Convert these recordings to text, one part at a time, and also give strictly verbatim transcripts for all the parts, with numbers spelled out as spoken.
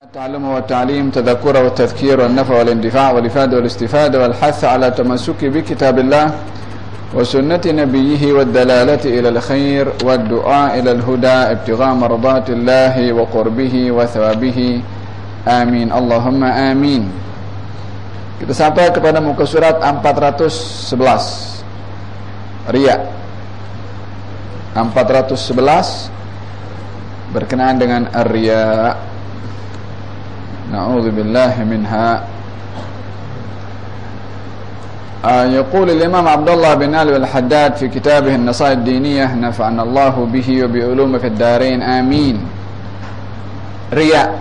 التعلم والتعليم تذكر والتذكير والنفع والاندفاع والإفادة والاستفادة والحث على تمسك بكتاب الله وسنة نبيه والدلالة إلى الخير والدعاء إلى الهدى ابتغاء مرضات الله وقربه وثوابه آمين اللهم آمين. Kita sampai kepada muka surat empat ratus sebelas, Riya empat ratus sebelas berkenaan dengan Ar-Riya. نعوذ بالله منها. آه يقول الإمام عبد الله بن علي الحداد في كتابه النصائح الدينية نفعنا الله به وبعلومه في الدارين آمين. Riya,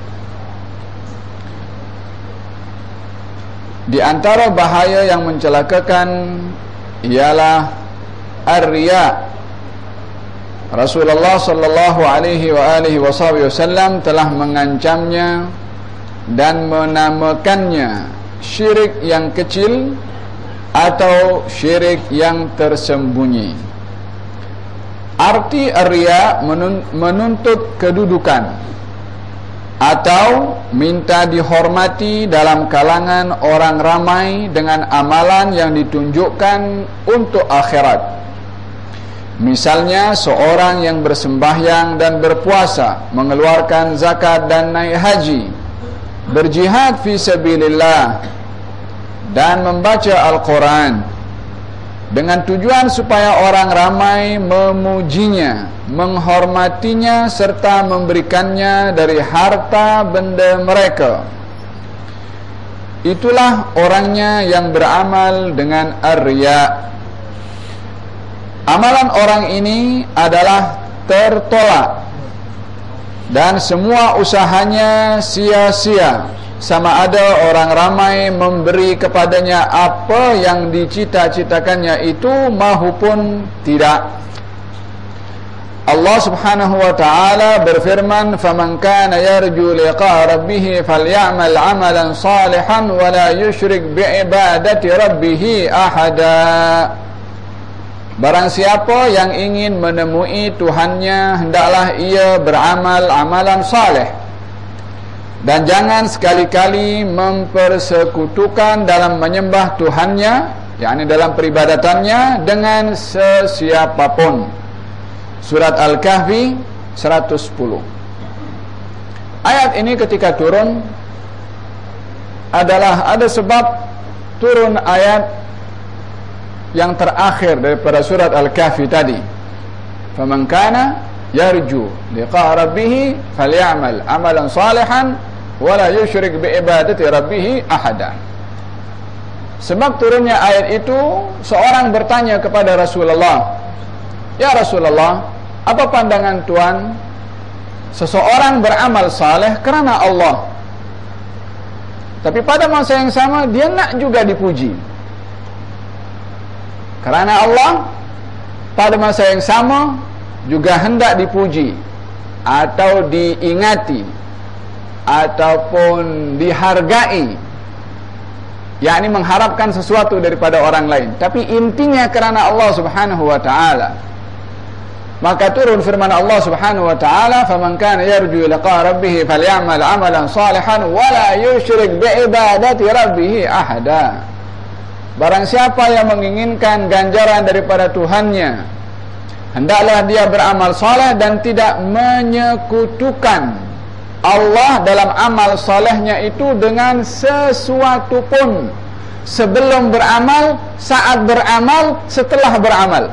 di antara bahaya yang mencelakakan ialah Ar-Riya. Rasulullah sallallahu alaihi wa alihi wasallam telah mengancamnya dan menamakannya syirik yang kecil atau syirik yang tersembunyi. Arti Ar-Riya menuntut kedudukan atau minta dihormati dalam kalangan orang ramai dengan amalan yang ditunjukkan untuk akhirat. Misalnya seorang yang bersembahyang dan berpuasa, mengeluarkan zakat dan naik haji, berjihad fi sabilillah dan membaca Al-Quran dengan tujuan supaya orang ramai memujinya, menghormatinya serta memberikannya dari harta benda mereka. Itulah orangnya yang beramal dengan Ar-Riya. Amalan orang ini adalah tertolak dan semua usahanya sia-sia, sama ada orang ramai memberi kepadanya apa yang dicita-citakannya itu mahupun tidak. Allah Subhanahu wa taala berfirman, "Faman kana yarju liqa'a rabbih falyamal 'amalan salihan wa la yusyrik bi'ibadati rabbih ahada." Barang siapa yang ingin menemui Tuhannya, hendaklah ia beramal amalan saleh dan jangan sekali-kali mempersekutukan dalam menyembah Tuhannya, yakni dalam peribadatannya, dengan sesiapapun. Surat Al-Kahfi seratus sepuluh. Ayat ini ketika turun adalah ada sebab turun ayat yang terakhir daripada surat Al-Kahfi tadi. Faman kana yarju liqa'a rabbih falyamal amalan salihan wa la yusyrik bi ibadati rabbih ahada. Sebab turunnya ayat itu, seorang bertanya kepada Rasulullah, "Ya Rasulullah, apa pandangan Tuhan seseorang beramal saleh kerana Allah, tapi pada masa yang sama dia nak juga dipuji kerana Allah, pada masa yang sama juga hendak dipuji atau diingati ataupun dihargai, yakni mengharapkan sesuatu daripada orang lain, tapi intinya kerana Allah Subhanahu wa taala." Maka turun firman Allah Subhanahu wa taala, "Faman kana yarju liqa'a rabbih falyamal 'amalan salihan wa la yusyrik bi ibadati rabbih ahada." Barang siapa yang menginginkan ganjaran daripada Tuhannya, hendaklah dia beramal saleh dan tidak menyekutukan Allah dalam amal salehnya itu dengan sesuatu pun, sebelum beramal, saat beramal, setelah beramal.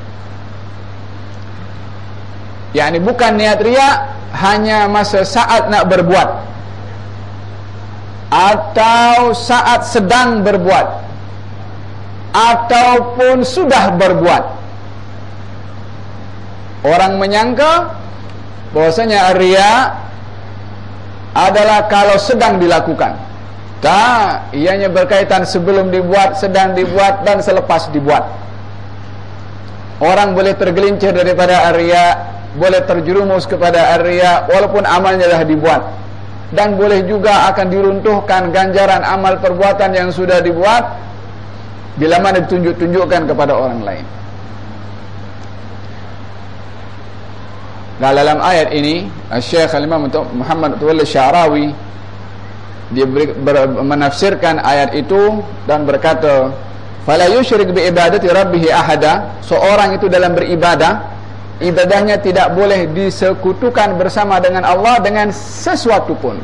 yakni bukan niat riya hanya masa saat nak berbuat atau saat sedang berbuat ataupun sudah berbuat. Orang menyangka bahwasanya riya adalah kalau sedang dilakukan. Tak, ianya berkaitan sebelum dibuat, sedang dibuat dan selepas dibuat. Orang boleh tergelincir daripada riya, boleh terjerumus kepada riya walaupun amalnya dah dibuat, dan boleh juga akan diruntuhkan ganjaran amal perbuatan yang sudah dibuat bila mana ditunjuk-tunjukkan kepada orang lain. dalam ayat ini Syekh Al-Imam Muhammad Mutawalli Sya'rawi dia ber, ber, menafsirkan ayat itu dan berkata, fala yusyrik bi ibadati rabbih ahada, seorang itu dalam beribadah, ibadahnya tidak boleh disekutukan bersama dengan Allah dengan sesuatu pun.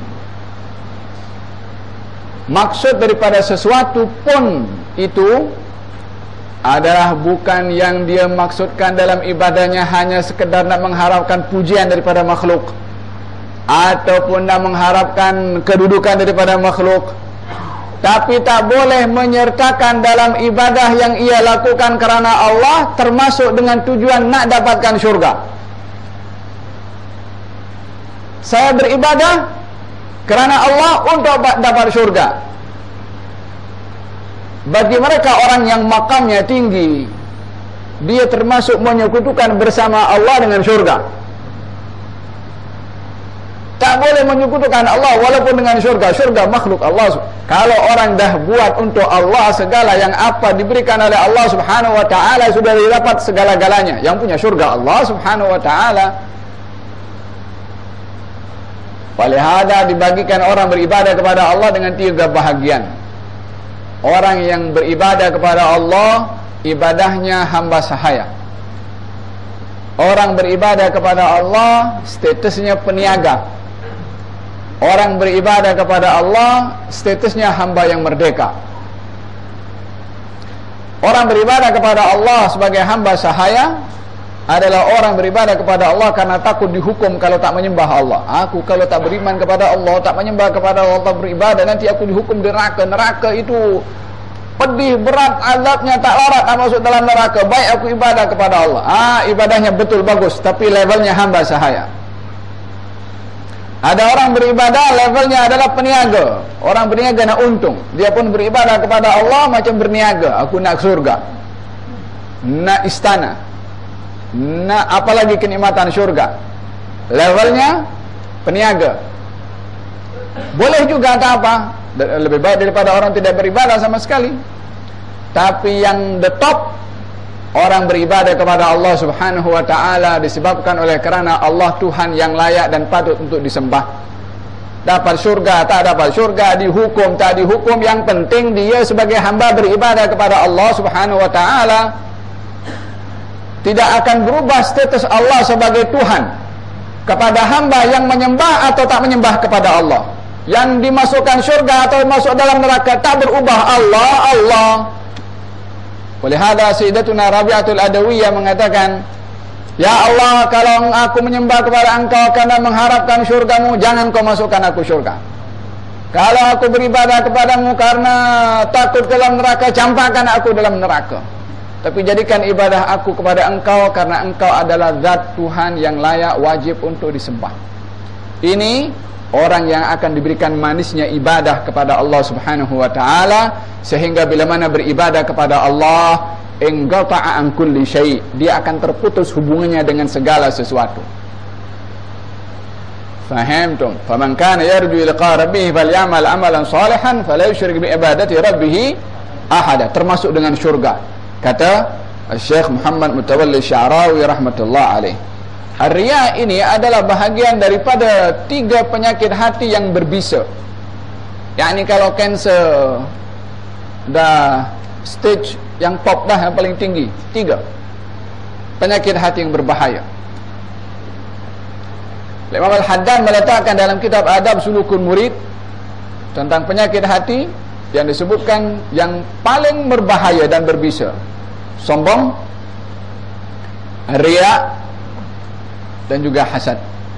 Maksud daripada sesuatu pun itu adalah bukan yang dia maksudkan dalam ibadahnya hanya sekedar nak mengharapkan pujian daripada makhluk, ataupun nak mengharapkan kedudukan daripada makhluk. Tapi tak boleh menyertakan dalam ibadah yang ia lakukan kerana Allah, termasuk dengan tujuan nak dapatkan syurga. Saya beribadah kerana Allah untuk dapat syurga. Bagi mereka orang yang makamnya tinggi, dia termasuk menyekutukan bersama Allah dengan syurga. Tak boleh menyekutukan Allah walaupun dengan syurga. Syurga makhluk Allah. Kalau orang dah buat untuk Allah segala yang apa diberikan oleh Allah subhanahu wa ta'ala, sudah didapat segala-galanya. Yang punya syurga Allah subhanahu wa ta'ala. Walihada dibagikan orang beribadah kepada Allah dengan tiga bahagian. Orang yang beribadah kepada Allah, ibadahnya hamba sahaya. Orang beribadah kepada Allah, statusnya peniaga. Orang beribadah kepada Allah, statusnya hamba yang merdeka. Orang beribadah kepada Allah sebagai hamba sahaya adalah orang beribadah kepada Allah karena takut dihukum kalau tak menyembah Allah. Aku kalau tak beriman kepada Allah, tak menyembah kepada Allah, tak beribadah, nanti aku dihukum di neraka. Neraka itu pedih, berat, azabnya tak larat nak masuk dalam neraka. Baik aku ibadah kepada Allah. Ah, ibadahnya betul, bagus, tapi levelnya hamba sahaya. Ada orang beribadah levelnya adalah peniaga. Orang berniaga nak untung. Dia pun beribadah kepada Allah macam berniaga. Aku nak surga, nak istana, nak apalagi kenikmatan syurga. Levelnya peniaga. Boleh juga, tak apa, lebih baik daripada orang tidak beribadah sama sekali. Tapi yang the top, orang beribadah kepada Allah subhanahu wa ta'ala disebabkan oleh kerana Allah Tuhan yang layak dan patut untuk disembah. Dapat syurga, tak dapat syurga, dihukum, tak dihukum, yang penting dia sebagai hamba beribadah kepada Allah subhanahu wa ta'ala. Tidak akan berubah status Allah sebagai Tuhan kepada hamba yang menyembah atau tak menyembah kepada Allah. Yang dimasukkan syurga atau masuk dalam neraka tak berubah. Allah, Allah. Oleh hada Sayyidatuna Rabi'atul Adawiyah mengatakan, ya Allah, kalau aku menyembah kepada Engkau karena mengharapkan syurgamu, jangan Kau masukkan aku syurga. Kalau aku beribadah kepadamu karena takut ke dalam neraka, campakkan aku dalam neraka. Tapi jadikan ibadah aku kepada Engkau karena Engkau adalah zat Tuhan yang layak, wajib untuk disembah. Ini orang yang akan diberikan manisnya ibadah kepada Allah subhanahu wa ta'ala, sehingga bila mana beribadah kepada Allah, inqata'a an kulli syai', dia akan terputus hubungannya dengan segala sesuatu. Fahamtum? Faman kana yarju liqa rabbih falyamal amalan salihan fala yusyrik bi ibadati rabbih ahada, termasuk dengan syurga, kata Syekh Muhammad Mutawalli Sya'rawi rahmatullah alaih. Ar-riya ini adalah bahagian daripada tiga penyakit hati yang berbisa. Yakni kalau kanser dah stage yang top dah, yang paling tinggi, tiga penyakit hati yang berbahaya. Imam Al-Haddad meletakkan dalam kitab Adab Sulukul Murid tentang penyakit hati yang disebutkan yang paling berbahaya dan berbisa: sombong, riya, dan juga hasad.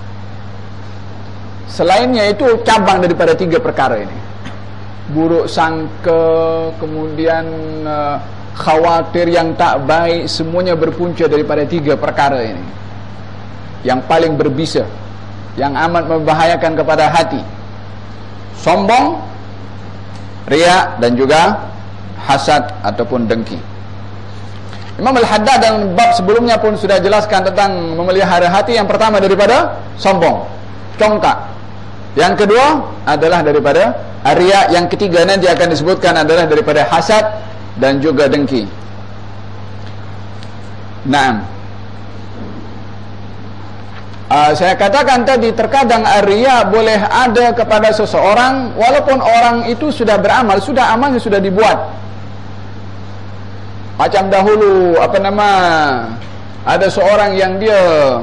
Selainnya itu cabang daripada tiga perkara ini. Buruk sangka, kemudian uh, khawatir yang tak baik, semuanya berpunca daripada tiga perkara ini yang paling berbisa, yang amat membahayakan kepada hati: sombong, riya, dan juga hasad ataupun dengki. Imam Al-Haddad dalam bab sebelumnya pun sudah jelaskan tentang memelihara hati. Yang pertama daripada sombong, congkak. Yang kedua adalah daripada riya. Yang ketiga nanti akan disebutkan adalah daripada hasad dan juga dengki. Naam. uh, saya katakan tadi, terkadang riya boleh ada kepada seseorang walaupun orang itu sudah beramal, sudah amalnya sudah dibuat. Macam dahulu apa nama, ada seorang yang dia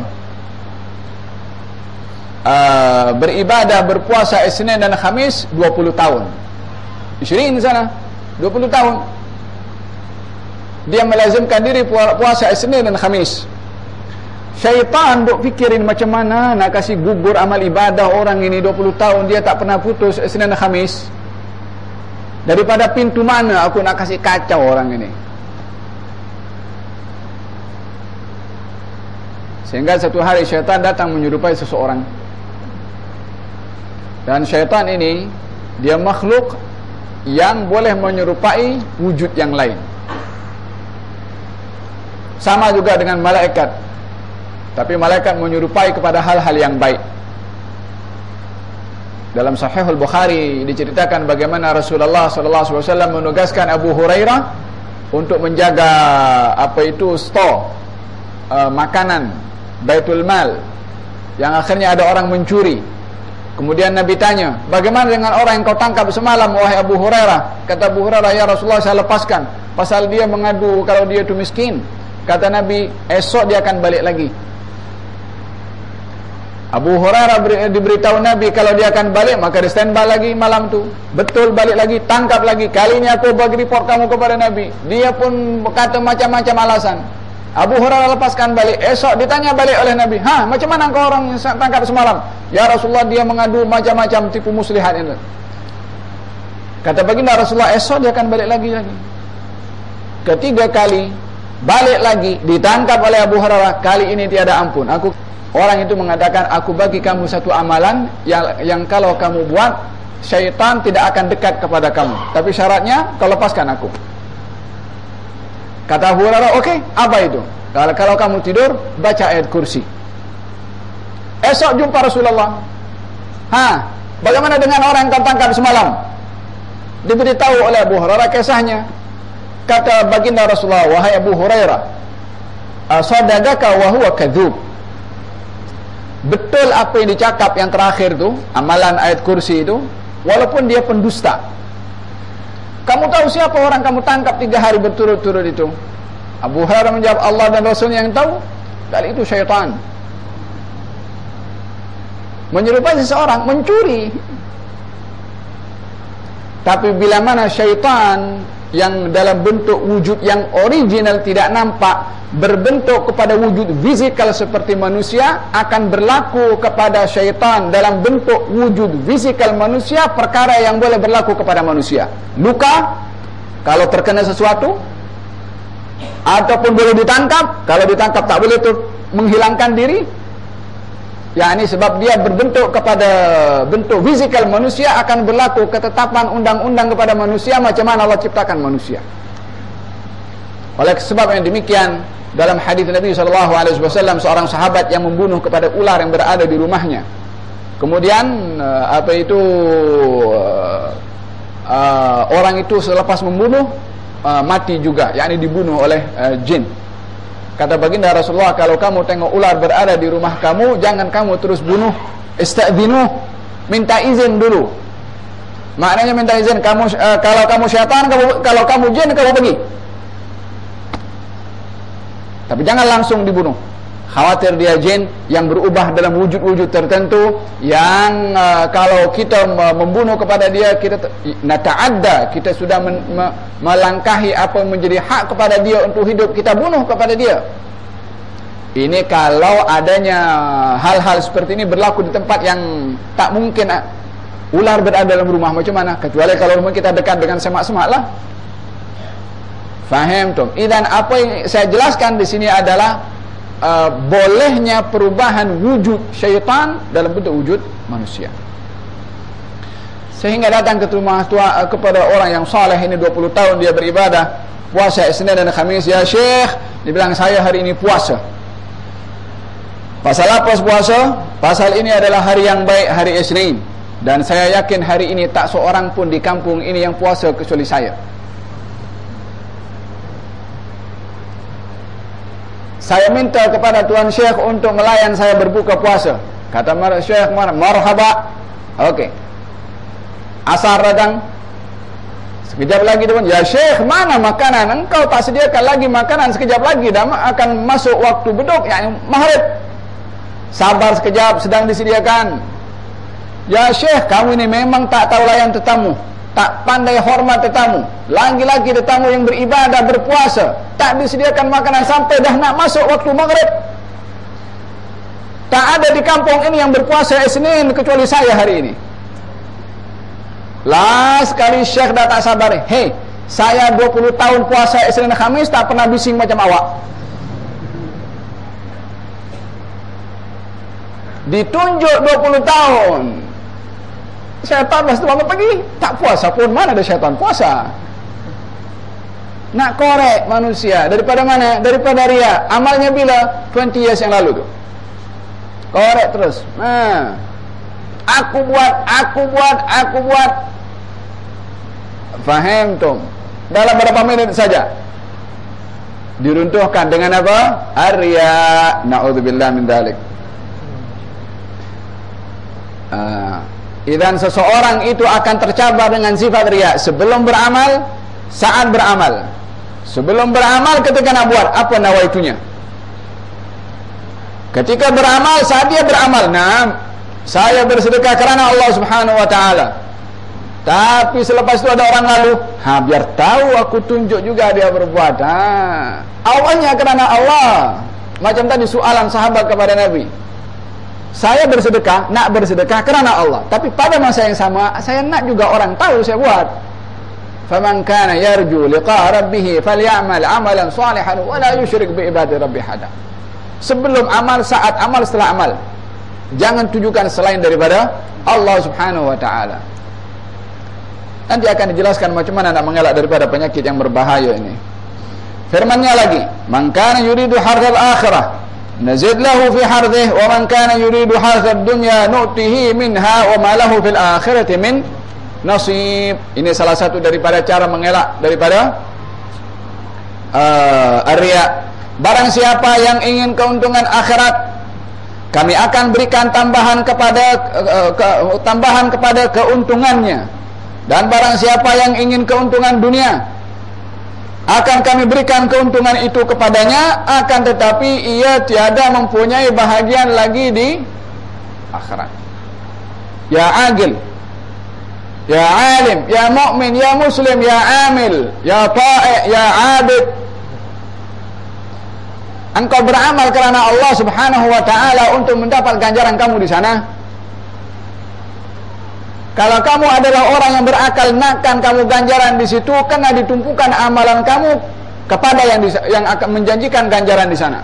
uh, beribadah berpuasa Isnin dan Khamis dua puluh tahun. Isyirin di sana dua puluh tahun. Dia melazimkan diri puasa Isnin dan Khamis. Syaitan duk fikirin macam mana nak kasih gugur amal ibadah orang ini dua puluh tahun dia tak pernah putus Isnin dan Khamis. Daripada pintu mana aku nak kasih kacau orang ini. Sehingga satu hari syaitan datang menyerupai seseorang. Dan syaitan ini dia makhluk yang boleh menyerupai wujud yang lain. Sama juga dengan malaikat, tapi malaikat menyerupai kepada hal-hal yang baik. Dalam Sahihul Bukhari diceritakan bagaimana Rasulullah sallallahu alaihi wasallam menugaskan Abu Hurairah untuk menjaga apa itu stor uh, makanan Baitul Mal, yang akhirnya ada orang mencuri. Kemudian Nabi tanya, bagaimana dengan orang yang kau tangkap semalam wahai Abu Hurairah? Kata Abu Hurairah, ya Rasulullah saya lepaskan, pasal dia mengadu kalau dia itu miskin. Kata Nabi, esok dia akan balik lagi. Abu Hurairah diberitahu Nabi kalau dia akan balik, maka dia standby lagi malam tu. Betul balik lagi, tangkap lagi. Kali ini aku bagi report kamu kepada Nabi. Dia pun berkata macam-macam alasan. Abu Hurairah lepaskan balik. Esok ditanya balik oleh Nabi, ha, macam mana kau orang yang tangkap semalam? Ya Rasulullah dia mengadu macam-macam tipu muslihat ini. Kata baginda Rasulullah, esok dia akan balik lagi lagi. Ketiga kali balik lagi, ditangkap oleh Abu Hurairah. Kali ini tiada ampun. Aku orang itu mengatakan, aku bagi kamu satu amalan yang yang kalau kamu buat, syaitan tidak akan dekat kepada kamu. Tapi syaratnya kau lepaskan aku. Kata Abu Hurairah, okey, apa itu? Kalau kalau kamu tidur, baca ayat kursi. Esok jumpa Rasulullah. Ha, bagaimana dengan orang yang kau tangkap semalam? Diberitahu oleh Abu Hurairah kisahnya. Kata baginda Rasulullah, wahai Abu Hurairah, sadaqaka wa huwa kadzub. Betul apa yang dicakap yang terakhir tu, amalan ayat kursi itu, walaupun dia pendusta. Kamu tahu siapa orang kamu tangkap tiga hari berturut-turut itu? Abu Hurairah menjawab, Allah dan Rasul yang tahu. Kali itu syaitan menyerupai seseorang mencuri. Tapi bila mana syaitan yang dalam bentuk wujud yang original tidak nampak, berbentuk kepada wujud fizikal seperti manusia, akan berlaku kepada syaitan dalam bentuk wujud fizikal manusia perkara yang boleh berlaku kepada manusia. Luka kalau terkena sesuatu, ataupun boleh ditangkap. Kalau ditangkap tak boleh tu menghilangkan diri, yakni sebab dia berbentuk kepada bentuk fizikal manusia, akan berlaku ketetapan undang-undang kepada manusia macam mana Allah ciptakan manusia. Oleh sebab yang demikian, dalam hadis Nabi sallallahu alaihi wasallam, seorang sahabat yang membunuh kepada ular yang berada di rumahnya, kemudian apa itu uh, orang itu selepas membunuh uh, mati juga, yakni dibunuh oleh uh, jin. Kata baginda Rasulullah, kalau kamu tengok ular berada di rumah kamu, jangan kamu terus bunuh. Ista'dhinu, minta izin dulu. Maknanya minta izin. Kamu uh, kalau kamu syaitan, kamu, kalau kamu jin, kamu pergi. Tapi jangan langsung dibunuh. Khawatir dia jin yang berubah dalam wujud-wujud tertentu, yang uh, kalau kita membunuh kepada dia, kita nata'adda, kita sudah men, me, melangkahi apa yang menjadi hak kepada dia untuk hidup, kita bunuh kepada dia. Ini kalau adanya hal-hal seperti ini berlaku di tempat yang tak mungkin uh, ular berada dalam rumah, macam mana? Kecuali kalau rumah kita dekat dengan semak-semak lah. Faham tu? Dan apa yang saya jelaskan di sini adalah Uh, bolehnya perubahan wujud syaitan dalam bentuk wujud manusia. Sehingga datang ke rumah tua uh, kepada orang yang saleh ini, dua puluh tahun dia beribadah, puasa Isnin dan Khamis. Ya Syekh, dia bilang, saya hari ini puasa. Pasal apa puasa? Pasal ini adalah hari yang baik, hari Isnin, dan saya yakin hari ini tak seorang pun di kampung ini yang puasa kecuali saya. saya minta kepada Tuan Syekh untuk melayan saya berbuka puasa. Kata Syekh, marhaba. Oke. Okay. Asar datang. Sekejap lagi dia pun, ya Syekh, mana makanan? Engkau tak sediakan lagi makanan. Sekejap lagi dah akan masuk waktu beduk, yakni maghrib. Sabar sekejap, sedang disediakan. Ya Syekh, kamu ini memang tak tahu layan tetamu, tak pandai hormat tetamu. Lagi-lagi tetamu yang beribadah, berpuasa, tak disediakan makanan sampai dah nak masuk waktu maghrib. Tak ada di kampung ini yang berpuasa Isnin kecuali saya hari ini. Last kali Syekh dah tak sabar. Hei, saya dua puluh tahun puasa Isnin Khamis tak pernah bising macam awak. Ditunjuk dua puluh tahun. Syaitan lepas tu bangun pagi, tak puasa pun. Mana ada syaitan puasa? Nak korek manusia. Daripada mana? Daripada ria. Amalnya bila? dua puluh years yang lalu tu. Korek terus. Nah, aku buat, aku buat, aku buat. Faham tu? Dalam berapa minit saja diruntuhkan dengan apa? Ar-riya. Na'udzubillah min dzalik. Uh, dan seseorang itu akan tercabar dengan sifat riya sebelum beramal, saat beramal. Sebelum beramal ketika nak buat, apa nawaitunya? Ketika beramal, saat dia beramal, nah, saya bersedekah kerana Allah Subhanahu wa taala. Tapi selepas itu ada orang lalu, ha, biar tahu aku tunjuk juga dia berbuat. Ha, awalnya kerana Allah. Macam tadi soalan sahabat kepada Nabi. Saya bersedekah, nak bersedekah kerana Allah. Tapi pada masa yang sama, saya nak juga orang tahu saya buat. Faman kana yarju liqa rabbih falyamal amalan salihan wa la yusyrik bi ibadati rabbih hada. Sebelum amal, saat amal, setelah amal, jangan tujukan selain daripada Allah Subhanahu wa taala. Nanti akan dijelaskan macam mana nak mengelak daripada penyakit yang berbahaya ini. Firman-Nya lagi, "Man kana yuridu harthal akhirah nazid lahu fi harthih wa man kana yuridu harthad dunya nu'tihi minha wa ma lahu fil akhirati min nasib." Ini salah satu daripada cara mengelak daripada uh, ar-riya. Barang siapa yang ingin keuntungan akhirat, kami akan berikan tambahan kepada uh, ke, tambahan kepada keuntungannya. Dan barang siapa yang ingin keuntungan dunia, akan kami berikan keuntungan itu kepadanya, akan tetapi ia tiada mempunyai bahagian lagi di akhirat. Ya agil, ya alim, ya mu'min, ya muslim, ya amil, ya ta'i', ya abid, engkau beramal kerana Allah Subhanahu wa taala untuk mendapat ganjaran kamu di sana. Kalau kamu adalah orang yang berakal, nakkan kamu ganjaran di situ, kena ditumpukan amalan kamu kepada yang di, yang akan menjanjikan ganjaran di sana.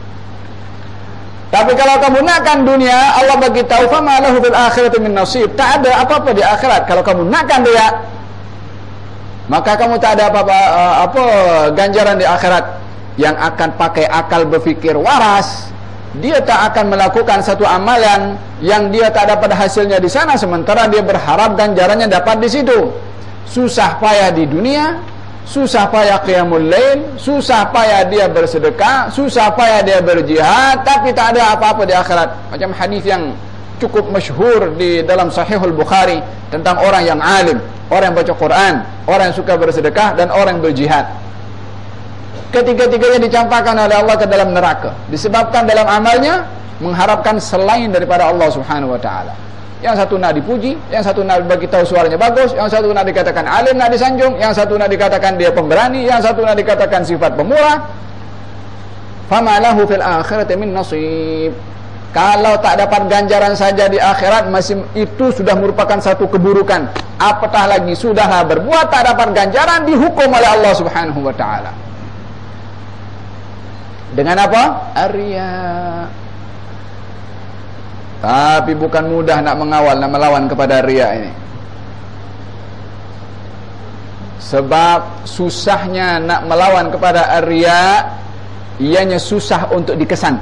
Tapi kalau kamu nakkan dunia, Allah bagi tahu fama lahu fil akhirati min nasib. Tak ada apa-apa di akhirat. Kalau kamu nakkan dia, maka kamu tak ada apa-apa apa ganjaran di akhirat. Yang akan pakai akal berfikir waras, dia tak akan melakukan satu amalan yang dia tak dapat hasilnya di sana, sementara dia berharap ganjarannya dapat di situ. Susah payah di dunia, susah payah qiyamul lail, susah payah dia bersedekah, susah payah dia berjihad, tapi tak ada apa-apa di akhirat. Macam hadis yang cukup masyhur di dalam Sahihul Bukhari tentang orang yang alim, orang yang baca Quran, orang yang suka bersedekah, dan orang yang berjihad. Ketiga-tiganya dicampakkan oleh Allah ke dalam neraka disebabkan dalam amalnya mengharapkan selain daripada Allah Subhanahu wa taala. Yang satu nak dipuji, yang satu nak bagi tahu suaranya bagus, yang satu nak dikatakan alim, nak disanjung, yang satu nak dikatakan dia pemberani, yang satu nak dikatakan sifat pemurah. Fama lahu fil akhirati min nasib. Kalau tak dapat ganjaran saja di akhirat, masih itu sudah merupakan satu keburukan. Apatah lagi sudahlah berbuat tak dapat ganjaran, dihukum oleh Allah Subhanahu wa taala. Dengan apa? Ar-riya. Tapi bukan mudah nak mengawal, nak melawan kepada riya ini. Sebab susahnya nak melawan kepada ar-riya, ianya susah untuk dikesan.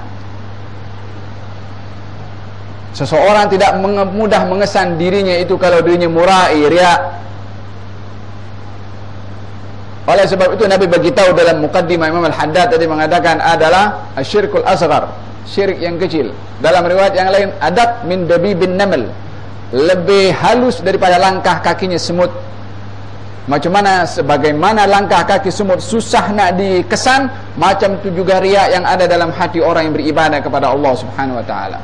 Seseorang tidak mudah mengesan dirinya itu kalau dirinya murai, riya. Oleh sebab itu Nabi beritahu dalam muqaddimah, Imam Al-Haddad tadi mengatakan adalah asyirkul asghar, syirik yang kecil. Dalam riwayat yang lain, adat min dabibin naml, lebih halus daripada langkah kakinya semut. Macam mana sebagaimana langkah kaki semut susah nak dikesan, macam itu juga riya yang ada dalam hati orang yang beribadah kepada Allah Subhanahu wa taala.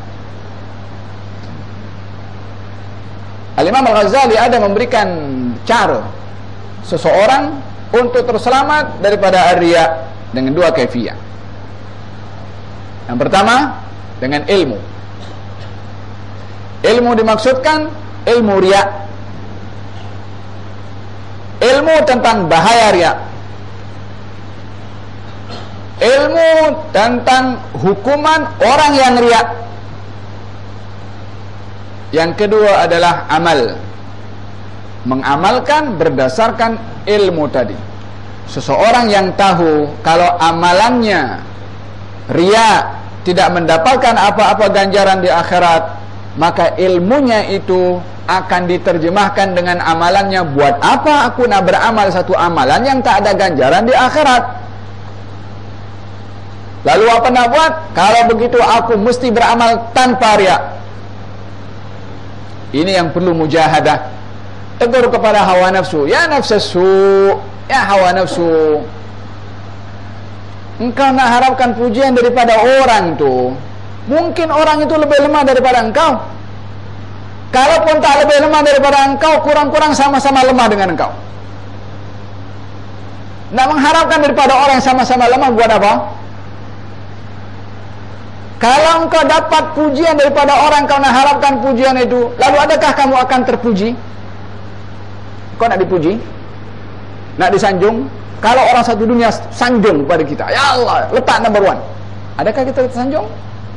Al-Imam Al-Ghazali ada memberikan cara seseorang untuk terselamat daripada riya dengan dua kaifiyah. Yang pertama, dengan ilmu. Ilmu dimaksudkan ilmu riya, ilmu tentang bahaya riya, ilmu tentang hukuman orang yang riya. Yang kedua adalah amal, mengamalkan berdasarkan ilmu tadi. Seseorang yang tahu kalau amalannya riya tidak mendapatkan apa-apa ganjaran di akhirat, maka ilmunya itu akan diterjemahkan dengan amalannya. Buat apa aku nak beramal satu amalan yang tak ada ganjaran di akhirat? Lalu apa nak buat? Kalau begitu aku mesti beramal tanpa riya. Ini yang perlu mujahadah. Tegur kepada hawa nafsu, ya nafsu, ya hawa nafsu, engkau nak harapkan pujian daripada orang tu, mungkin orang itu lebih lemah daripada engkau. Kalaupun tak lebih lemah daripada engkau, kurang-kurang sama-sama lemah dengan engkau. Nak mengharapkan daripada orang yang sama-sama lemah buat apa? Kalau engkau dapat pujian daripada orang, kau nak harapkan pujian itu, lalu adakah kamu akan terpuji? Kau nak dipuji? Nak disanjung? Kalau orang satu dunia sanjung kepada kita, ya Allah, letak number one, adakah kita tersanjung?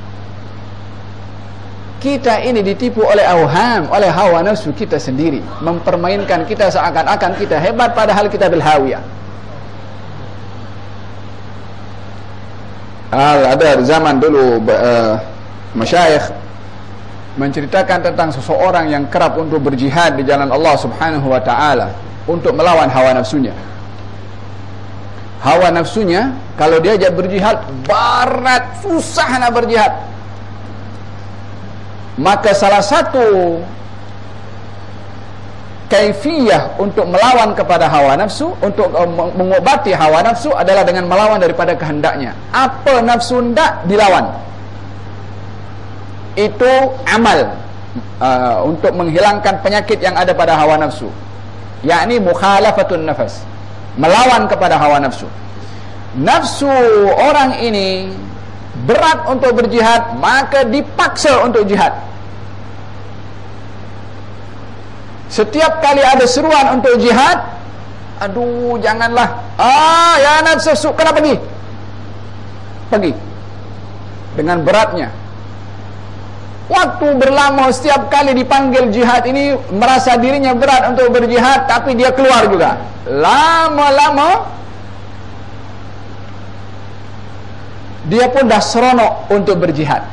Kita ini ditipu oleh awham, oleh hawa nafsu kita sendiri, mempermainkan kita seakan-akan kita hebat, padahal kita bilhawiyah. Ada zaman dulu uh, masyayikh menceritakan tentang seseorang yang kerap untuk berjihad di jalan Allah Subhanahu wa taala untuk melawan hawa nafsunya. Hawa nafsunya kalau diajak berjihad berat, susah nak berjihad. Maka salah satu kaifiyah untuk melawan kepada hawa nafsu, untuk uh, mengobati hawa nafsu adalah dengan melawan daripada kehendaknya. Apa nafsu hendak dilawan, itu amal uh, untuk menghilangkan penyakit yang ada pada hawa nafsu, yakni mukhalafatun nafas, melawan kepada hawa nafsu. Nafsu orang ini berat untuk berjihad, maka dipaksa untuk jihad. Setiap kali ada seruan untuk jihad, aduh janganlah, ah ya nafsu, kena pergi, pergi dengan beratnya. Waktu berlama, setiap kali dipanggil jihad ini merasa dirinya berat untuk berjihad, tapi dia keluar juga. Lama-lama dia pun dah seronok untuk berjihad.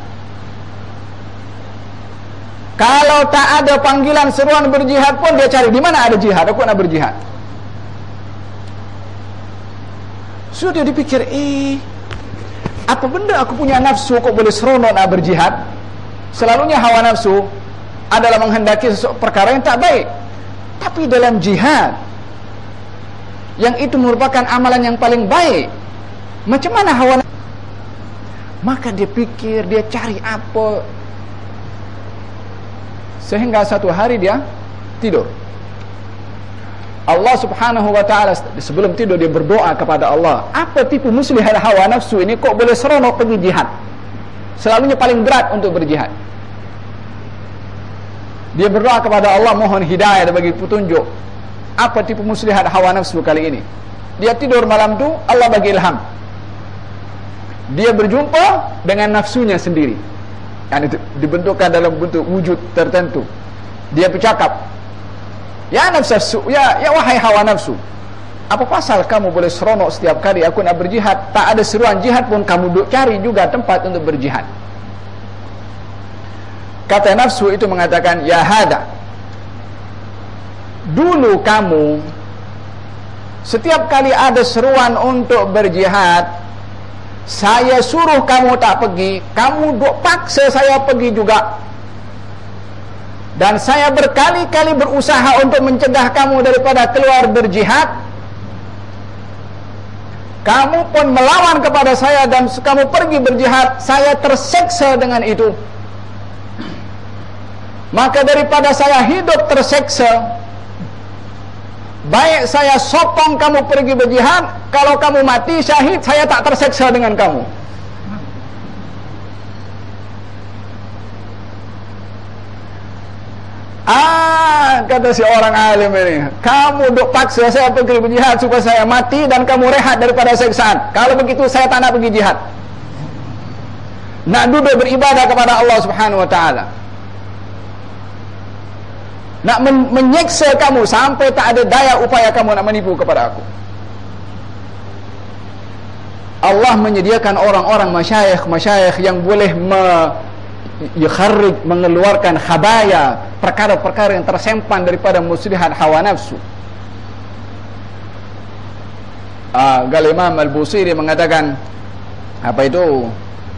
Kalau tak ada panggilan seruan berjihad pun dia cari di mana ada jihad, aku nak berjihad. So dia dipikir, eh apa benda aku punya nafsu kok boleh seronok nak berjihad? Selalunya hawa nafsu adalah menghendaki sesuatu perkara yang tak baik. Tapi dalam jihad, yang itu merupakan amalan yang paling baik, macam mana hawa nafsu? Maka dia pikir, dia cari apa, sehingga satu hari dia tidur. Allah Subhanahu wa ta'ala sebelum tidur dia berdoa kepada Allah, apa tipu muslihat hawa nafsu ini kok boleh seronok pergi jihad? Selalunya paling berat untuk berjihad. Dia berdoa kepada Allah, mohon hidayah dan bagi petunjuk, apa tipu muslihat hawa nafsu kali ini. Dia tidur malam tu, Allah bagi ilham, dia berjumpa dengan nafsunya sendiri yang dibentukkan dalam bentuk wujud tertentu. Dia bercakap, ya nafsu, ya, ya wahai hawa nafsu, apa pasal kamu boleh seronok setiap kali aku nak berjihad? Tak ada seruan jihad pun kamu duk cari juga tempat untuk berjihad. Kata nafsu itu mengatakan, ya hada, dulu kamu setiap kali ada seruan untuk berjihad, saya suruh kamu tak pergi, kamu duk paksa saya pergi juga. Dan saya berkali-kali berusaha untuk mencegah kamu daripada keluar berjihad, kamu pun melawan kepada saya dan kamu pergi berjihad, saya terseksa dengan itu. Maka daripada saya hidup terseksa, baik saya sokong kamu pergi berjihad, kalau kamu mati syahid, saya tak terseksa dengan kamu. Ah, kata si orang alim ini, kamu duk paksa saya pergi berjihad supaya saya mati dan kamu rehat daripada seksaan. Kalau begitu saya tak nak pergi jihad, nak duduk beribadah kepada Allah Subhanahu Wa Taala, nak men- menyeksa kamu sampai tak ada daya upaya kamu nak menipu kepada aku. Allah menyediakan orang-orang masyayikh-masyayikh yang boleh me- yukharrij, mengeluarkan khabaya, perkara-perkara yang tersimpan daripada muslihat hawa nafsu. Ah, gal Imam Al-Busiri mengatakan apa itu?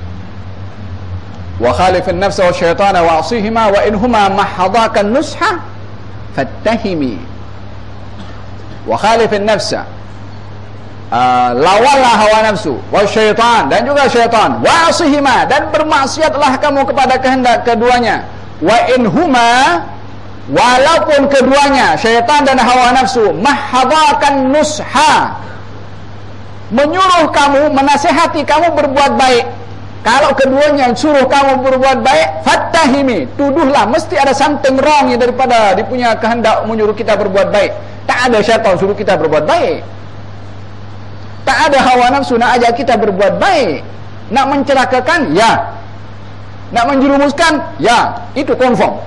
Wa khalifin nafsa wa syaitana wa asihima wa inhuma mahadaka nusha fattahimi. Wa khalifin nafsa, Uh, lawanlah hawa nafsu, wa syaitan, dan juga syaitan, wa asihima, dan bermaksiatlah kamu kepada kehendak keduanya, wa inhuma, walaupun keduanya syaitan dan hawa nafsu mahadakan nusha, menyuruh kamu, menasihati kamu berbuat baik. Kalau keduanya suruh kamu berbuat baik, fattahimi, tuduhlah, mesti ada something wrong daripada dia punya kehendak menyuruh kita berbuat baik. Tak ada syaitan suruh kita berbuat baik, tak ada hawa nafsu nak ajak kita berbuat baik. Nak mencelakakan, ya. Nak menjerumuskan, ya. Itu confirm.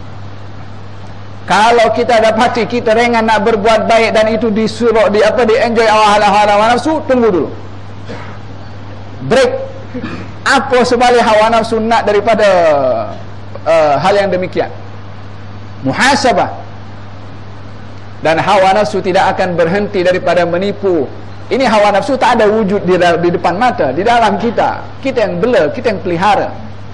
Kalau kita dapati kita ringan nak berbuat baik dan itu disuruh, di apa, di enjoy hawa nafsu, tunggu dulu, break. Apa sebalik hawa nafsu nak daripada uh, hal yang demikian? Muhasabah. Dan hawa nafsu tidak akan berhenti daripada menipu. Ini hawa nafsu tak ada wujud di, di depan mata, di dalam kita. Kita yang bela, kita yang pelihara.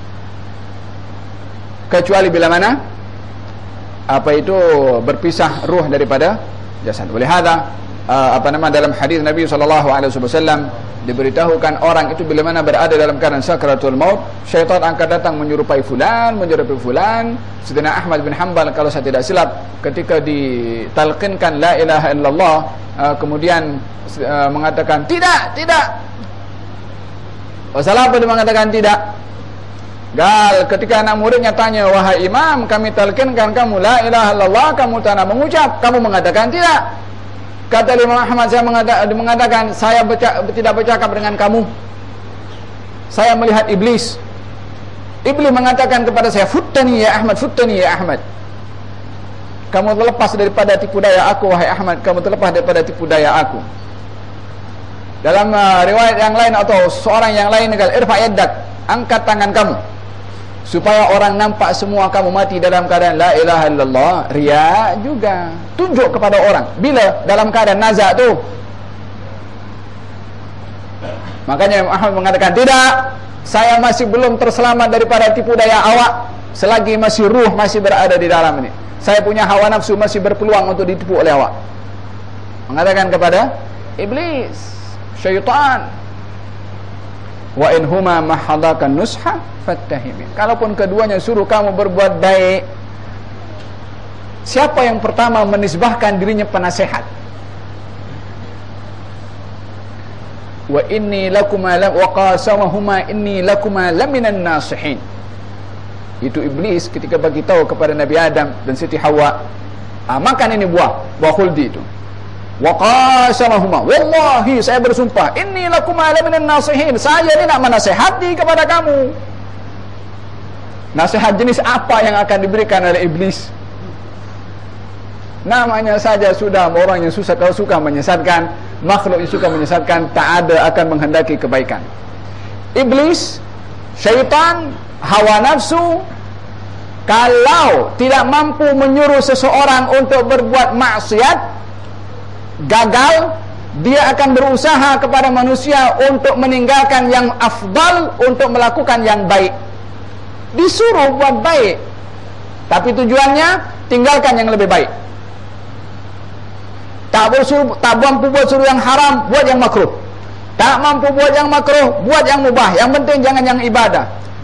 Kecuali bila mana? Apa itu? Berpisah ruh daripada jasad. Oleh hadza, uh, apa nama, dalam hadis Nabi sallallahu alaihi wasallam diberitahukan orang itu bila mana berada dalam keadaan sakratul maut, syaitan akan datang menyerupai fulan, menyerupai fulan. Sayyidina Ahmad bin Hanbal kalau saya tidak silap, ketika ditalqinkan la ilaha illallah, uh, kemudian uh, mengatakan tidak, tidak. Pasal apa dia mengatakan tidak? Gal, ketika anak muridnya tanya, wahai imam, kami talqinkan kamu la ilaha illallah, kamu tak nak mengucap, kamu mengatakan tidak. Kata Imam Ahmad, saya mengatakan, mengatakan saya bercak, tidak bercakap dengan kamu, saya melihat iblis. Iblis mengatakan kepada saya, futtani ya Ahmad, futtani ya Ahmad, kamu terlepas daripada tipu daya aku, wahai Ahmad, kamu terlepas daripada tipu daya aku. Dalam uh, riwayat yang lain atau seorang yang lain, irfa yaddak, angkat tangan kamu, supaya orang nampak semua kamu mati dalam keadaan la ilaha illallah. Riya juga, tunjuk kepada orang bila dalam keadaan nazak tu. Makanya Imam Ahmad mengatakan, tidak, saya masih belum terselamat daripada tipu daya awak selagi masih ruh masih berada di dalam ini. Saya punya hawa nafsu masih berpeluang untuk ditipu oleh awak. Mengatakan kepada iblis, syaitan, wa in huma mahadakan nusha fattahimin. Kalaupun keduanya suruh kamu berbuat baik, siapa yang pertama menisbahkan dirinya penasehat? Wa inni lakuma lam wa qasamahuma inni lakuma laminan nasihin. Itu iblis ketika bagi tahu kepada Nabi Adam dan Siti Hawa, ah, makan ini buah, buah khuldi itu. Wa qasamahuma, wallahi saya bersumpah, inni lakuma laminan nasihin, saya ni nak menasihati kepada kamu. Nasihat jenis apa yang akan diberikan oleh iblis? Namanya saja sudah orang yang susah, kalau suka menyesatkan, makhluk yang suka menyesatkan, tak ada akan menghendaki kebaikan. Iblis, syaitan, hawa nafsu, kalau tidak mampu menyuruh seseorang untuk berbuat maksiat, gagal, dia akan berusaha kepada manusia untuk meninggalkan yang afdal untuk melakukan yang baik. Disuruh buat baik, tapi tujuannya tinggalkan yang lebih baik. Tak bersuruh, tak mampu buat suruh yang haram, buat yang makruh. Tak mampu buat yang makruh, buat yang mubah. Yang penting jangan yang ibadah.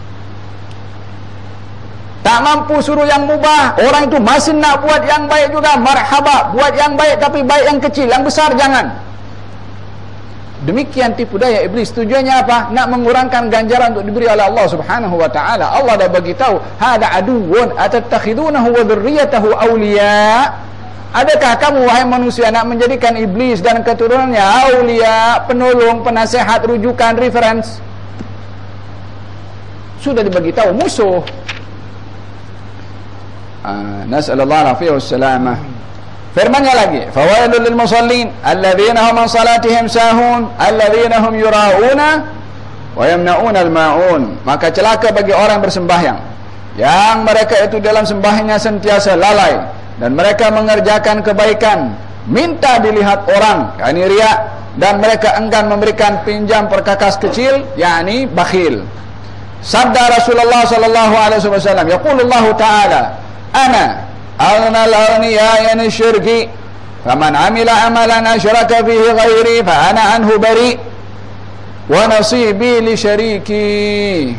Tak mampu suruh yang mubah, orang itu masih nak buat yang baik juga, marhaba, buat yang baik, tapi baik yang kecil, yang besar jangan. Demikian tipu daya iblis. Tujuannya apa? Nak mengurangkan ganjaran untuk diberi oleh Allah Subhanahu wa taala. Allah dah bagi tahu, hada aduwwun atattakhidunahu wa dzurriyyatahu awliya. Adakah kamu wahai manusia nak menjadikan iblis dan keturunannya awliya, penolong, penasehat, rujukan, reference? Sudah dibagi tahu musuh. Ah, nas'alullah alaihi wassalamah. Firman-Nya lagi, fawailul lil musallin alladzina hum an salatihim sahun alladzina hum yura'una wa yamna'una al-ma'un. Maka celaka bagi orang bersembahyang yang mereka itu dalam sembahyangnya sentiasa lalai dan mereka mengerjakan kebaikan, minta dilihat orang, yakni riya, dan mereka enggan memberikan pinjam perkakas kecil, yakni bakhil. Sabda Rasulullah sallallahu alaihi wasallam, yaqulullahu ta'ala, ana aghnal aghniya yani syirki, faman amila amalan asyraka fihi ghairi fa ana anhu bari wa nasibi li syariki.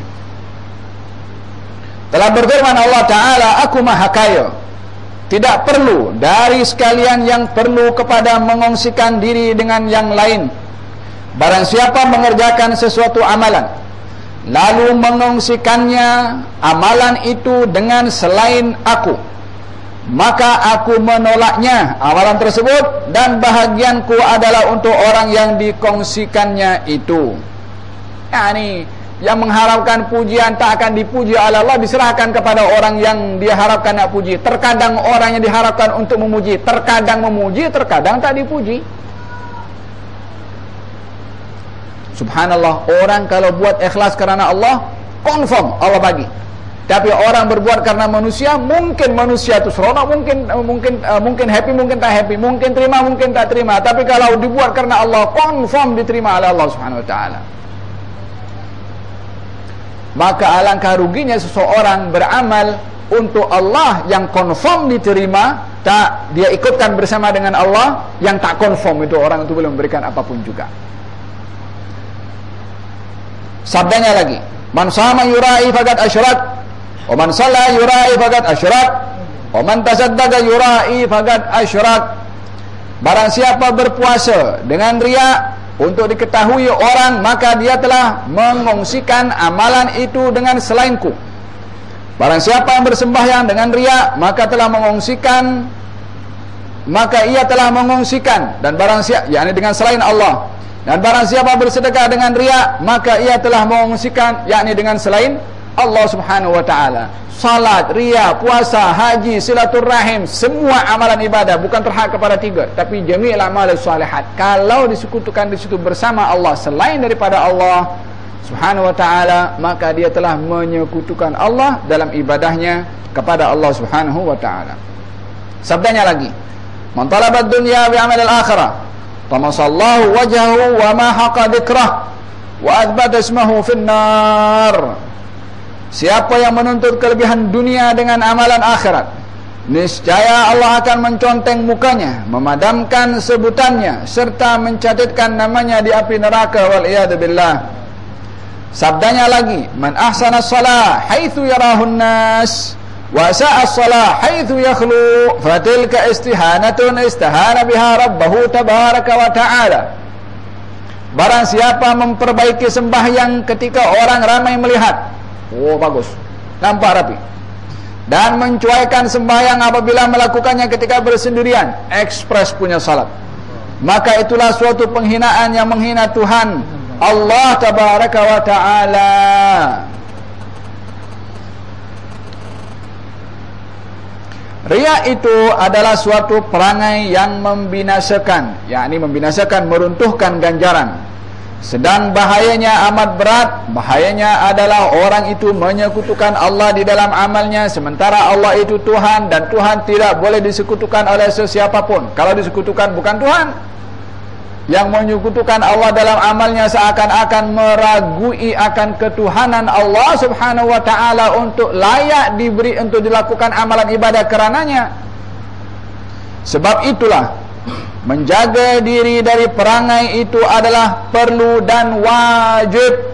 Telah berfirman Allah Ta'ala, aku maha kaya, tidak perlu dari sekalian yang perlu kepada mengongsikan diri dengan yang lain. Barang siapa mengerjakan sesuatu amalan lalu mengongsikannya amalan itu dengan selain aku, maka aku menolaknya amalan tersebut, dan bahagianku adalah untuk orang yang dikongsikannya itu. Yani yang mengharapkan pujian tak akan dipuji oleh Allah, diserahkan kepada orang yang dia harapkan nak puji. Terkadang orang yang diharapkan untuk memuji terkadang memuji, terkadang tak dipuji. Subhanallah, orang kalau buat ikhlas kerana Allah, confirm Allah bagi. Tapi orang berbuat karena manusia, mungkin manusia itu seronok, mungkin mungkin uh, mungkin happy, mungkin tak happy, mungkin terima, mungkin tak terima. Tapi kalau dibuat karena Allah, confirm diterima oleh Allah Subhanahu wa taala. Maka alangkah ruginya seseorang beramal untuk Allah yang confirm diterima, tak dia ikutkan bersama dengan Allah yang tak confirm, itu orang itu belum memberikan apapun juga. Sabdanya lagi, man sama yura'i faqad asyrak, wa man shalla yura'i faqad asyrak, wa man tasaddaqa yura'i faqad asyrak. Barang siapa berpuasa dengan riya untuk diketahui orang, maka dia telah mengongsikan amalan itu dengan selainku. Barang siapa yang bersembahyang dengan riya, maka telah mengongsikan maka ia telah mengongsikan dan barang siapa, yakni dengan selain Allah. Dan barang siapa bersedekah dengan riya, maka ia telah mengongsikan, yakni dengan selain Allah Subhanahu wa taala. Salat, riya, puasa, haji, silaturrahim, semua amalan ibadah bukan terhad kepada tiga, tapi jami'il amal salihat. Kalau disekutukan di situ bersama Allah selain daripada Allah Subhanahu wa taala, maka dia telah menyekutukan Allah dalam ibadahnya kepada Allah Subhanahu wa taala. Sabdanya lagi, man talabad dunya bi amal al-akhirah tamasallahu wajhahu wa ma haqa dhikrah wa athbata ismahu fin nar. Siapa yang menuntut kelebihan dunia dengan amalan akhirat, niscaya Allah akan menconteng mukanya, memadamkan sebutannya, serta mencatatkan namanya di api neraka, wal iyad billah. Sabdanya lagi, man ahsana as-salah haitsu yarahun nas wa sa'a as-salah haitsu yakhlu fatilka istihanatun istahana biha rabbahu tabaraka wa ta'ala. Barang siapa memperbaiki sembahyang ketika orang ramai melihat, oh bagus, nampak rapi, dan mencuaikan sembahyang apabila melakukannya ketika bersendirian, ekspres punya salat, maka itulah suatu penghinaan yang menghina Tuhan Allah tabaraka wa ta'ala. Riya itu adalah suatu perangai yang membinasakan, yakni membinasakan, meruntuhkan ganjaran. Sedang bahayanya amat berat. Bahayanya adalah orang itu menyekutukan Allah di dalam amalnya, sementara Allah itu Tuhan, dan Tuhan tidak boleh disekutukan oleh sesiapapun. Kalau disekutukan bukan Tuhan. Yang menyekutukan Allah dalam amalnya seakan-akan meragui akan ketuhanan Allah subhanahu wa ta'ala untuk layak diberi untuk dilakukan amalan ibadah kerananya. Sebab itulah menjaga diri dari perangai itu adalah perlu dan wajib.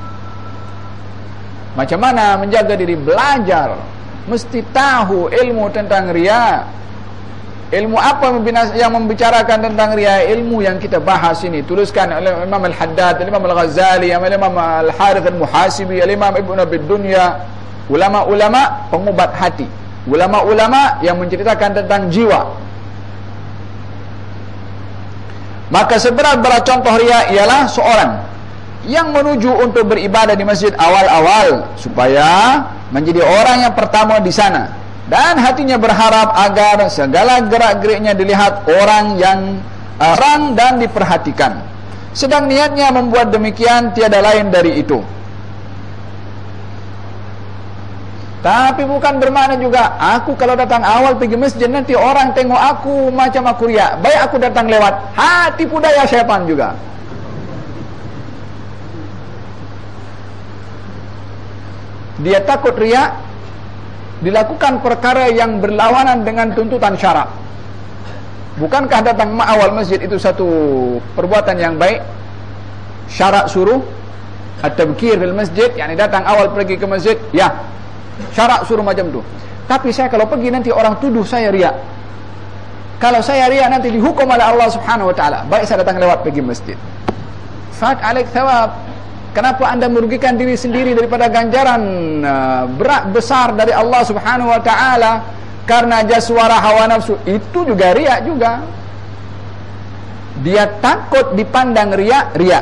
Macam mana menjaga diri? Belajar. Mesti tahu ilmu tentang riya. Ilmu apa yang membicarakan tentang riya? Ilmu yang kita bahas ini tuliskan oleh Imam Al-Haddad, Imam Al-Ghazali, Imam Al-Harith Al-Muhasibi, Imam Ibn Abi Dunya. Ulama-ulama pengubat hati, ulama-ulama yang menceritakan tentang jiwa. Maka seberat-berat contoh riya ialah seorang yang menuju untuk beribadah di masjid awal-awal supaya menjadi orang yang pertama di sana, dan hatinya berharap agar segala gerak-geriknya dilihat orang yang orang dan diperhatikan. Sedang niatnya membuat demikian tiada lain dari itu. Tapi bukan bermakna juga aku kalau datang awal pergi masjid nanti orang tengok aku macam aku riak. Baik aku datang lewat, hati budaya syaitan juga. Dia takut riak, dilakukan perkara yang berlawanan dengan tuntutan syarak. Bukankah datang awal masjid itu satu perbuatan yang baik? Syarak suruh at-tabkir fil masjid, yakni datang awal pergi ke masjid, ya, syarak suruh macam tu. Tapi saya kalau pergi nanti orang tuduh saya riak. Kalau saya riak nanti dihukum oleh Allah subhanahu wa ta'ala. Baik saya datang lewat pergi masjid. Fat alaik thawab. Kenapa anda merugikan diri sendiri daripada ganjaran uh, berat besar dari Allah subhanahu wa ta'ala? Karena jaswara hawa nafsu itu juga riak juga. Dia takut dipandang riak, riak.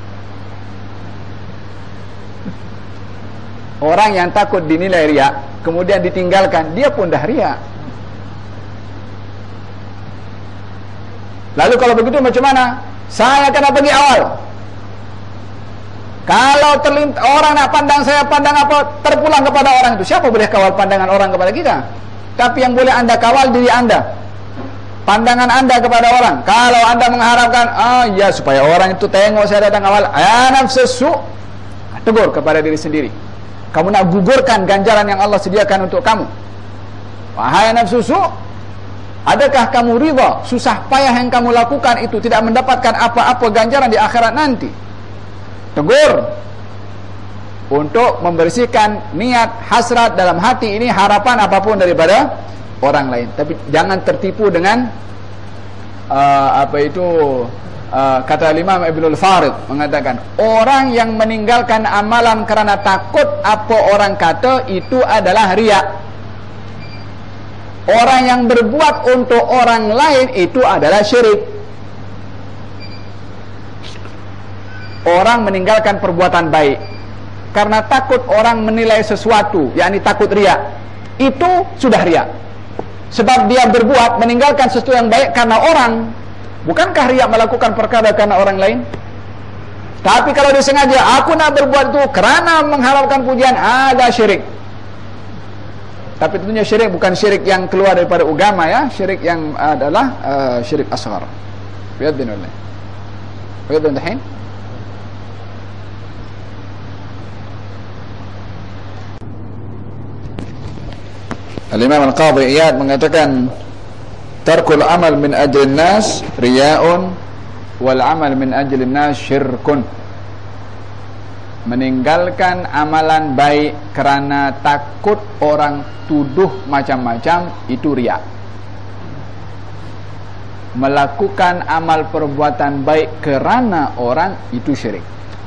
Orang yang takut dinilai riak kemudian ditinggalkan, dia pun dah riak. Lalu kalau begitu macam mana? Saya kena pergi awal. Kalau terlint orang nak pandang saya, pandang apa, terpulang kepada orang itu. Siapa boleh kawal pandangan orang kepada kita? Tapi yang boleh anda kawal diri anda, pandangan anda kepada orang. Kalau anda mengharapkan, ah ya supaya orang itu tengok saya datang awal, ya nafsu su, tegur kepada diri sendiri. Kamu nak gugurkan ganjaran yang Allah sediakan untuk kamu. Wahai nafsu su, adakah kamu ridha susah payah yang kamu lakukan itu tidak mendapatkan apa-apa ganjaran di akhirat nanti? Tegur untuk membersihkan niat hasrat dalam hati ini, harapan apapun daripada orang lain. Tapi jangan tertipu dengan uh, apa itu uh, kata Imam Ibnul Farid mengatakan, orang yang meninggalkan amalan kerana takut apa orang kata itu adalah riya. Orang yang berbuat untuk orang lain itu adalah syirik. Orang meninggalkan perbuatan baik karena takut orang menilai sesuatu, yakni takut riya, itu sudah riya. Sebab dia berbuat meninggalkan sesuatu yang baik karena orang. Bukankah riya melakukan perkara karena orang lain? Tapi kalau dia sengaja, aku nak berbuat itu kerana mengharapkan pujian, ada syirik. Tapi tentunya syirik bukan syirik yang keluar daripada agama, ya. Syirik yang adalah uh, syirik asghar. Biadznillah. Biadznillah. Al-Imam Al-Qadhi Iyad mengatakan, tarkul amal min ajlin nas riya'un wal amal min ajlin nas syirkun. Meninggalkan amalan baik kerana takut orang tuduh macam-macam itu riya. Melakukan amal perbuatan baik kerana orang itu syirik.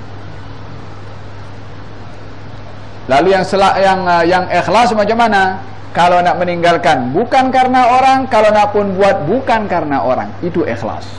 Lalu yang selak, yang yang ikhlas macam mana? Kalau nak meninggalkan bukan karena orang, kalau nak pun buat bukan karena orang, itu ikhlas.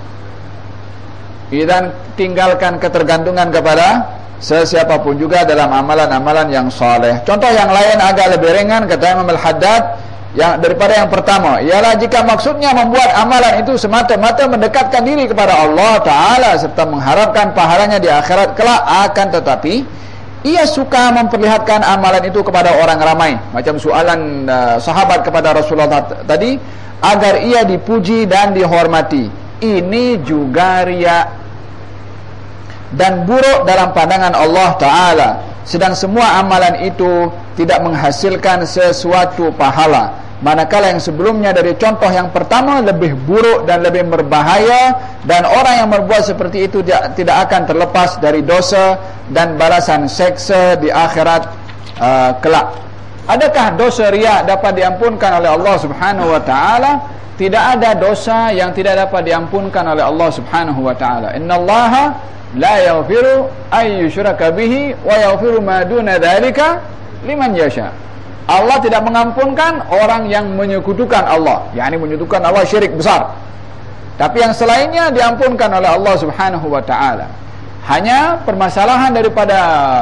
Dan tinggalkan ketergantungan kepada sesiapapun juga dalam amalan-amalan yang soleh. Contoh yang lain agak lebih ringan, kata Imam Al-Haddad, yang daripada yang pertama, ialah jika maksudnya membuat amalan itu semata-mata mendekatkan diri kepada Allah Ta'ala serta mengharapkan pahalanya di akhirat kelak, akan tetapi ia suka memperlihatkan amalan itu kepada orang ramai, macam soalan uh, sahabat kepada Rasulullah tadi, agar ia dipuji dan dihormati. Ini juga riya dan buruk dalam pandangan Allah Ta'ala, sedang semua amalan itu tidak menghasilkan sesuatu pahala, manakala yang sebelumnya dari contoh yang pertama lebih buruk dan lebih berbahaya, dan orang yang berbuat seperti itu tidak akan terlepas dari dosa dan balasan seksa di akhirat uh, kelak. Adakah dosa riya dapat diampunkan oleh Allah Subhanahu wa taala? Tidak ada dosa yang tidak dapat diampunkan oleh Allah Subhanahu wa taala. Innallaha la yaghfiru ay yushraka bihi wa yaghfiru ma duna dzalika liman yasha. Allah tidak mengampunkan orang yang menyekutukan Allah, yakni menyekutukan Allah syirik besar. Tapi yang selainnya diampunkan oleh Allah Subhanahu wa taala. Hanya permasalahan daripada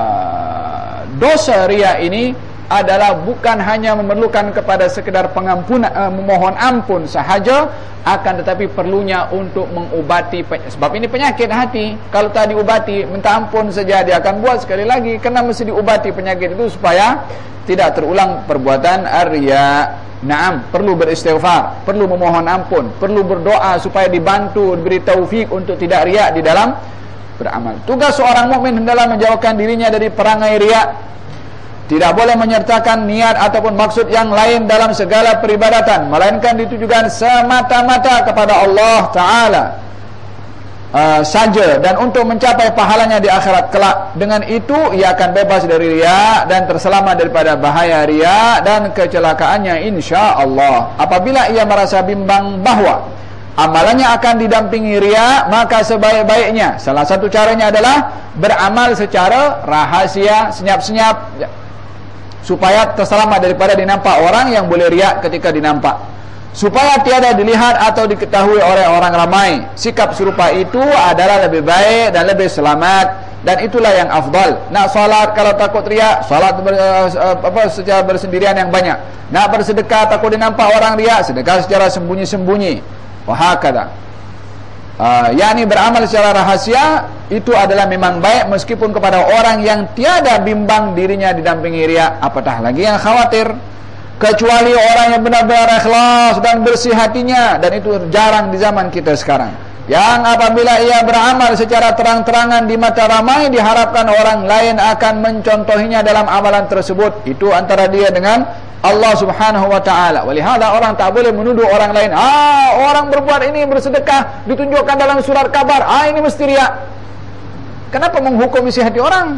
dosa riya ini adalah bukan hanya memerlukan kepada sekedar pengampunan, uh, memohon ampun sahaja, akan tetapi perlunya untuk mengubati, sebab ini penyakit hati. Kalau tak diubati, minta ampun saja dia akan buat sekali lagi, kerana mesti diubati penyakit itu supaya tidak terulang perbuatan riya. Naam, perlu beristighfar, perlu memohon ampun, perlu berdoa supaya dibantu, diberi taufik untuk tidak riya di dalam beramal. Tugas seorang mukmin hendaklah menjauhkan dirinya dari perangai riya. Tidak boleh menyertakan niat ataupun maksud yang lain dalam segala peribadatan, melainkan ditujukan semata-mata kepada Allah Ta'ala uh, saja, dan untuk mencapai pahalanya di akhirat kelak. Dengan itu ia akan bebas dari riya dan terselamat daripada bahaya riya dan kecelakaannya insya Allah. Apabila ia merasa bimbang bahawa amalannya akan didampingi riya, maka sebaik-baiknya salah satu caranya adalah beramal secara rahasia, senyap-senyap, supaya terselamat daripada dinampak orang yang boleh riak ketika dinampak, supaya tiada dilihat atau diketahui oleh orang ramai. Sikap serupa itu adalah lebih baik dan lebih selamat, dan itulah yang afdal. Nak salat kalau takut riak, salat ber, uh, apa secara bersendirian yang banyak. Nak bersedekah takut dinampak orang riak, sedekah secara sembunyi-sembunyi. Wahakadha. Uh, yakni beramal secara rahasia itu adalah memang baik, meskipun kepada orang yang tiada bimbang dirinya didampingi riya, apatah lagi yang khawatir. Kecuali orang yang benar-benar ikhlas dan bersih hatinya, dan itu jarang di zaman kita sekarang, yang apabila ia beramal secara terang-terangan di mata ramai, diharapkan orang lain akan mencontohinya dalam amalan tersebut. Itu antara dia dengan Allah Subhanahu wa taala. Walihada orang tak boleh menuduh orang lain, ah orang berbuat ini, bersedekah, ditunjukkan dalam surat kabar, ah ini mesti riya. Kenapa menghukum isi hati orang?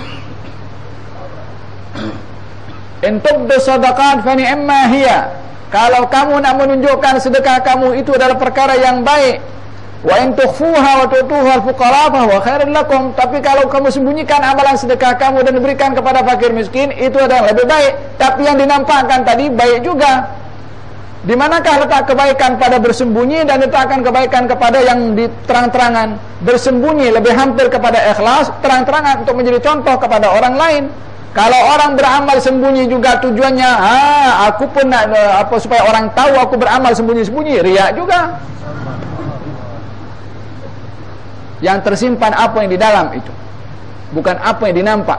In tubdu sadaqat fa ni'ma hiya. Kalau kamu nak menunjukkan sedekah kamu itu adalah perkara yang baik. Wa in tukhfuha wa tu'tuha al-fuqara fa huwa khairul lakum. Tapi kalau kamu sembunyikan amalan sedekah kamu dan diberikan kepada fakir miskin, itu adalah lebih baik. Tapi yang dinampakkan tadi baik juga. Di manakah letak kebaikan pada bersembunyi dan letakkan kebaikan kepada yang diterang-terangan? Bersembunyi lebih hampir kepada ikhlas, terang-terangan untuk menjadi contoh kepada orang lain. Kalau orang beramal sembunyi juga tujuannya, ah aku pun nak apa supaya orang tahu aku beramal sembunyi-sembunyi, riya juga. Yang tersimpan apa yang di dalam itu, bukan apa yang dinampak.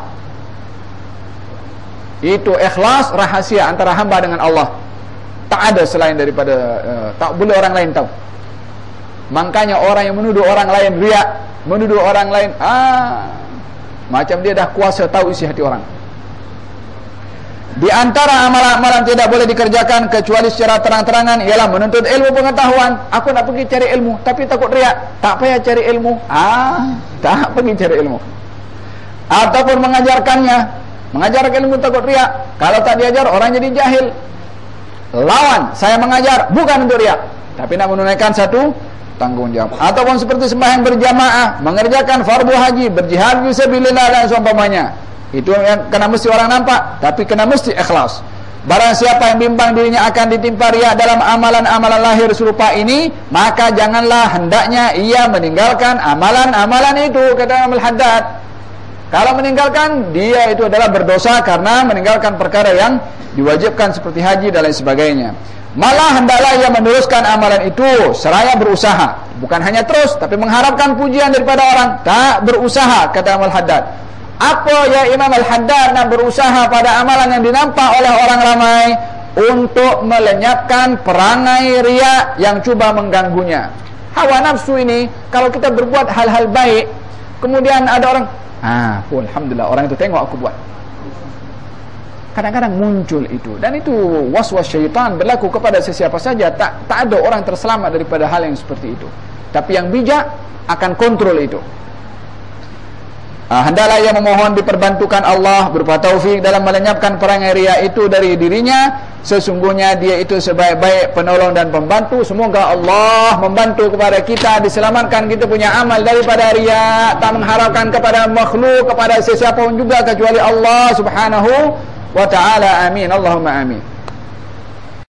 Itu ikhlas rahasia antara hamba dengan Allah. Tak ada selain daripada uh, tak boleh orang lain tahu. Makanya orang yang menuduh orang lain riak, menuduh orang lain, ah macam dia dah kuasa tahu isi hati orang. Di antara amalan-amalan tidak boleh dikerjakan kecuali secara terang-terangan ialah menuntut ilmu pengetahuan. Aku nak pergi cari ilmu tapi takut riak, tak payah cari ilmu. Ah, tak pergi cari ilmu. Ataupun mengajarkannya, mengajar ilmu takut riak. Kalau tak diajar orang jadi jahil. Lawan, saya mengajar bukan untuk riak, tapi nak menunaikan satu tanggungjawab. Ataupun seperti sembahyang berjamaah, mengerjakan fardu haji, berjihad fisabilillah dan seumpamanya. Itu yang kena mesti orang nampak, tapi kena mesti ikhlas. Barang siapa yang bimbang dirinya akan ditimpa riya dalam amalan-amalan lahir serupa ini, maka janganlah hendaknya ia meninggalkan amalan-amalan itu, kata Imam Al-Haddad. Kalau meninggalkan, dia itu adalah berdosa karena meninggalkan perkara yang diwajibkan seperti haji dan lain sebagainya. Malah hendaklah ia meneruskan amalan itu seraya berusaha, bukan hanya terus tapi mengharapkan pujian daripada orang. Tak berusaha, kata Imam Al-Haddad. Apa ya Imam Al-Haddad nak berusaha pada amalan yang dinampak oleh orang ramai? Untuk melenyapkan perangai riya yang cuba mengganggunya. Hawa nafsu ini, kalau kita berbuat hal-hal baik, kemudian ada orang, ah, oh, alhamdulillah, orang itu tengok aku buat. Kadang-kadang muncul itu, dan itu waswas syaitan berlaku kepada sesiapa saja. Tak tak ada orang terselamat daripada hal yang seperti itu. Tapi yang bijak akan kontrol itu. Ah, hendaklah ia memohon diperbantukan Allah berupa taufik dalam melenyapkan perangai riya itu dari dirinya. Sesungguhnya dia itu sebaik-baik penolong dan pembantu. Semoga Allah membantu kepada kita, diselamatkan kita punya amal daripada riya. Tak mengharapkan kepada makhluk, kepada sesiapa pun juga kecuali Allah subhanahu wa ta'ala. Amin. Allahumma amin.